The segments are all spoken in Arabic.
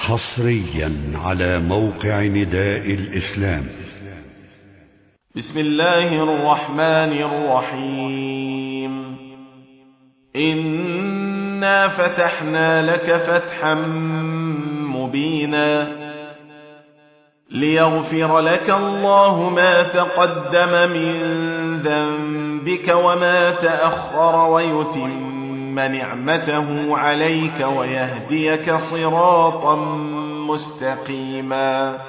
حصريا على موقع نداء الإسلام. بسم الله الرحمن الرحيم. إنا فتحنا لك فتحا مبينا ليغفر لك الله ما تقدم من ذنبك وما تأخر ويتم نعمته عليك ويهديك صراطا مستقيما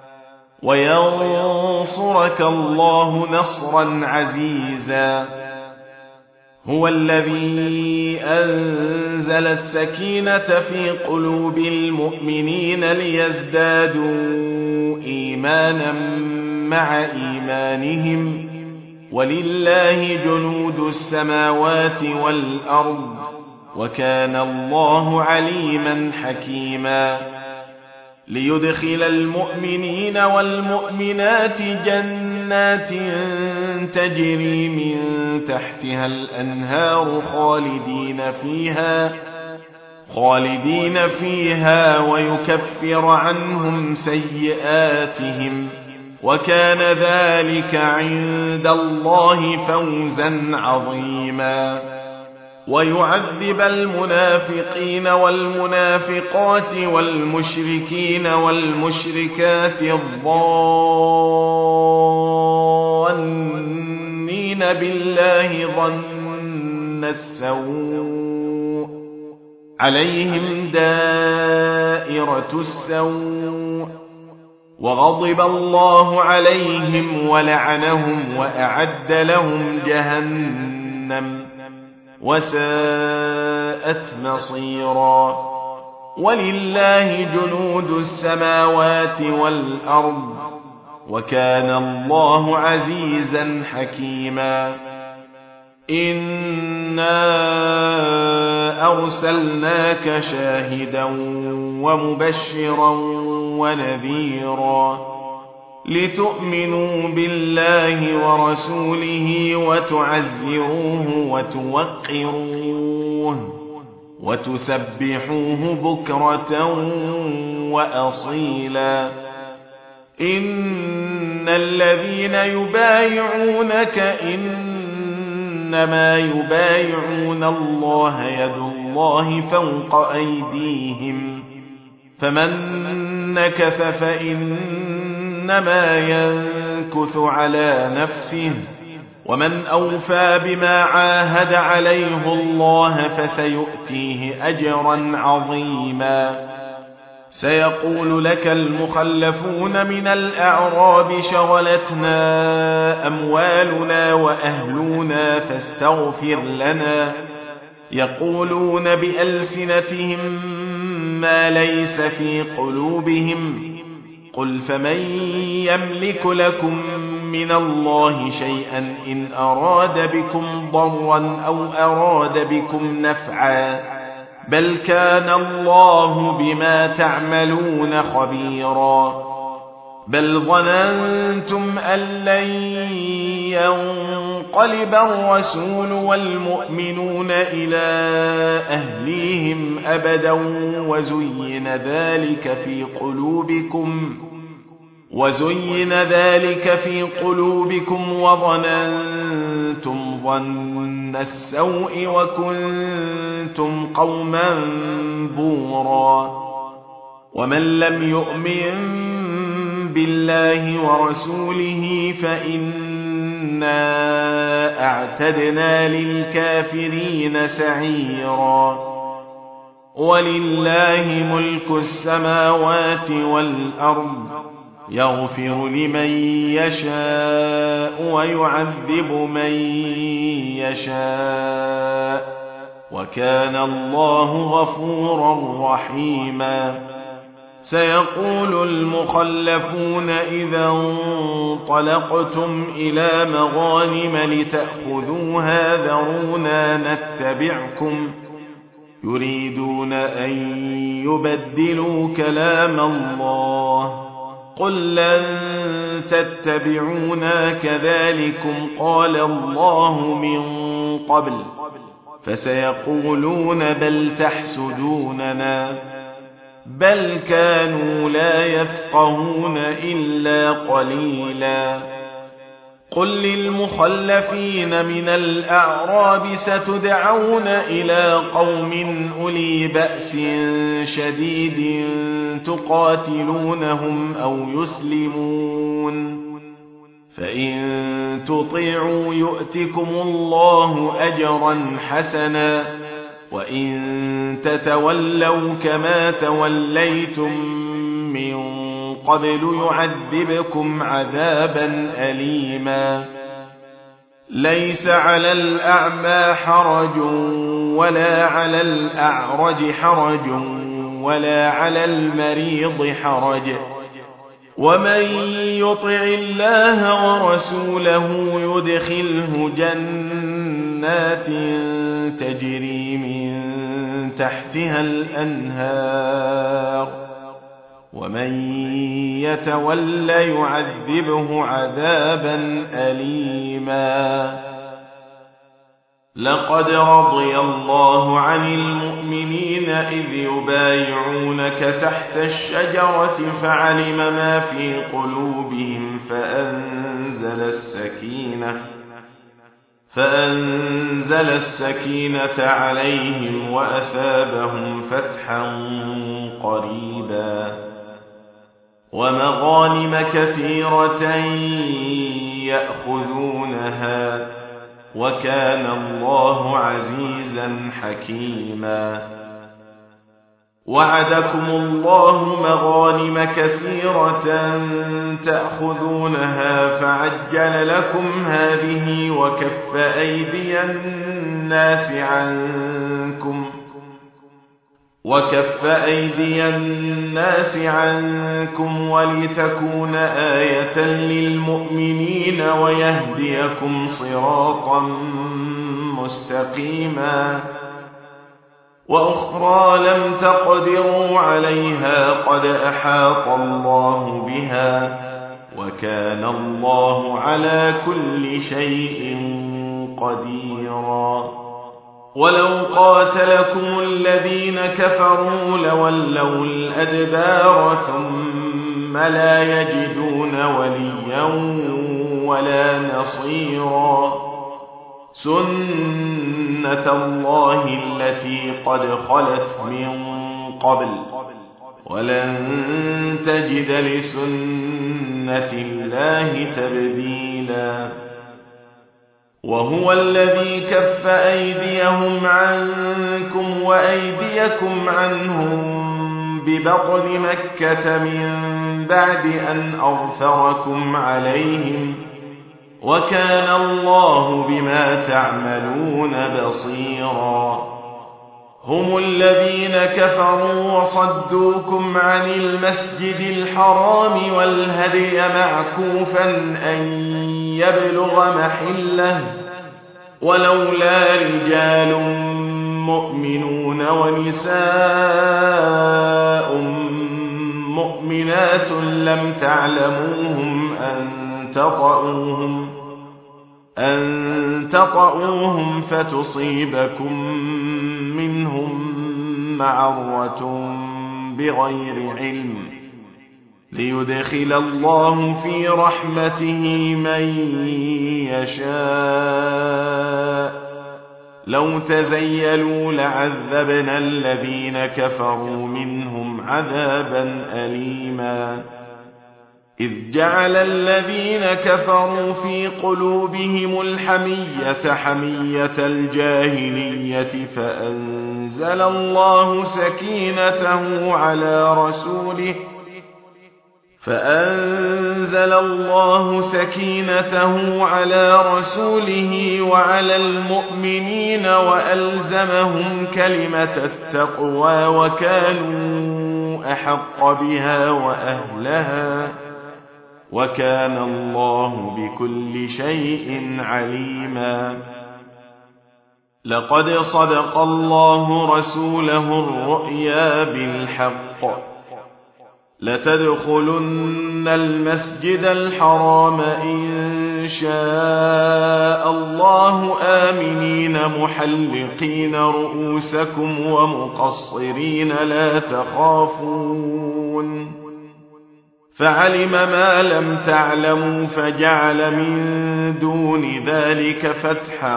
وينصرك الله نصرا عزيزا. هو الذي أنزل السكينة في قلوب المؤمنين ليزدادوا إيمانا مع إيمانهم ولله جنود السماوات والأرض وكان الله عليما حكيما. ليدخل المؤمنين والمؤمنات جنات تجري من تحتها الأنهار خالدين فيها ويكفر عنهم سيئاتهم وكان ذلك عند الله فوزا عظيما. ويعذب المنافقين والمنافقات والمشركين والمشركات الظانين بالله ظن السوء عليهم دائرة السوء وغضب الله عليهم ولعنهم وأعد لهم جهنم وساءت مصيرا. ولله جنود السماوات والأرض وكان الله عزيزا حكيما. إنا أرسلناك شاهدا ومبشرا ونذيرا لتؤمنوا بالله ورسوله وتعزروه وتوقروه وتسبحوه بكرة وأصيلا. إن الذين يبايعونك إنما يبايعون الله يد الله فوق أيديهم فمن نكث فإنما ينكث على نفسه ومن أوفى بما عاهد عليه الله فسيؤتيه أجرا عظيما. سيقول لك المخلفون من الأعراب شغلتنا أموالنا وأهلنا فاستغفر لنا يقولون بألسنتهم ما ليس في قلوبهم قل فمن يملك لكم من الله شيئا إن أراد بكم ضرا أو أراد بكم نفعا بل كان الله بما تعملون خبيرا. بل ظننتم أن لن ينقلب الرسول والمؤمنون إلى أهليهم أبدا وزين ذلك في قلوبكم وظننتم ظن السوء وكنتم قوما بورا. ومن لم يؤمن بالله ورسوله فإنا أعتدنا للكافرين سعيرا. ولله ملك السماوات والأرض يغفر لمن يشاء ويعذب من يشاء وكان الله غفورا رحيما. سيقول المخلفون إذا انطلقتم إلى مغانم لتأخذوها ذرونا نتبعكم يريدون أن يبدلوا كلام الله قل لن تتبعونا كذلكم قال الله من قبل فسيقولون بل تحسدوننا بل كانوا لا يفقهون إلا قليلا قل للمخلفين من الأعراب ستدعون إلى قوم أولي بأس شديد تقاتلونهم أو يسلمون فإن تطيعوا يؤتكم الله أجرا حسنا وإن تتولوا كما توليتم من قبل يعذبكم عذابا أليما ليس على الأعمى حرج ولا على الأعرج حرج ولا على المريض حرج ومن يطع الله ورسوله يدخله جنات تجري من تحتها الأنهار ومن يتول يعذبه عذابا أليما لقد رضي الله عن المؤمنين إذ يبايعونك تحت الشجرة فعلم ما في قلوبهم فأنزل السكينة عليهم وأثابهم فتحا قريبا ومغانم كثيرة يأخذونها وكان الله عزيزا حكيما وعدكم الله مغانم كثيرة تأخذونها فعجل لكم هذه وكف أيدي الناس عنكم ولتكون آية للمؤمنين ويهديكم صراطا مستقيما وأخرى لم تقدروا عليها قد أحاط الله بها وكان الله على كل شيء قديرا ولو قاتلكم الذين كفروا لولوا الأدبار ثم لا يجدون وليا ولا نصيرا سنة الله التي قد خلت من قبل ولن تجد لسنة الله تبديلا وهو الذي كف أيديهم عنكم وأيديكم عنهم ببطن مكة من بعد أن أظفركم عليهم وكان الله بما تعملون بصيرا هم الذين كفروا وصدوكم عن المسجد الحرام والهدي معكوفا أن يبلغ محله ولولا رجال مؤمنون ونساء مؤمنات لم تعلموهم أن تطؤوهم فتصيبكم منهم معرة بغير علم ليدخل الله في رحمته من يشاء لو تزيلوا لعذبنا الذين كفروا منهم عذابا أليما إذ جعل الذين كفروا في قلوبهم الحمية حمية الجاهلية فأنزل الله سكينته على رسوله وعلى المؤمنين وألزمهم كلمة التقوى وكانوا أحق بها وأهلها وكان الله بكل شيء عليما لقد صدق الله رسوله الرؤيا بالحق لتدخلن المسجد الحرام إن شاء الله آمنين محلقين رؤوسكم ومقصرين لا تخافون فعلم ما لم تعلموا فجعل من دون ذلك فتحا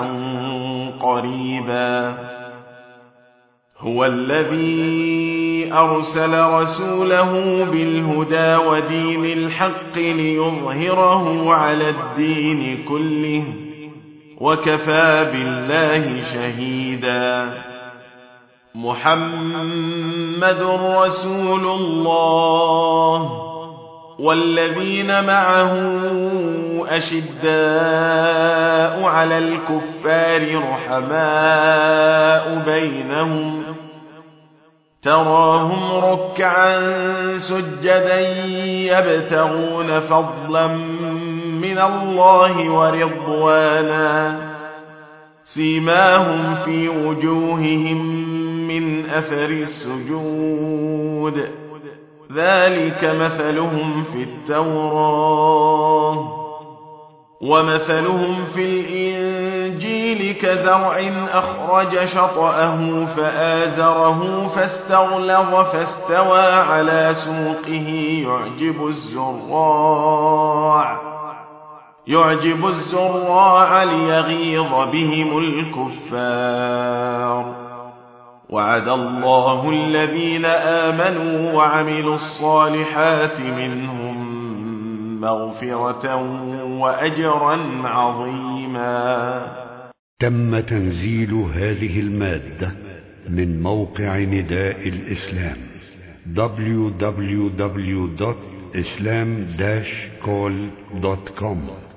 قريبا هو الذي أرسل رسوله بالهدى ودين الحق ليظهره على الدين كله وكفى بالله شهيدا محمد رسول الله والذين معه أشداء على الكفار رحماء بينهم تراهم ركعا سجدا يبتغون فضلا من الله ورضوانا سيماهم في وجوههم من أثر السجود ذلك مثلهم في التوراة ومثلهم في الإنجيل كزرع أخرج شطأه فآزره فاستغلظ فاستوى على سوقه يعجب الزراع ليغيظ بهم الكفار وعد الله الذين آمنوا وعملوا الصالحات منهم مغفرة وأجرا عظيما. تم تنزيل هذه المادة من موقع نداء الإسلام www.islam-call.com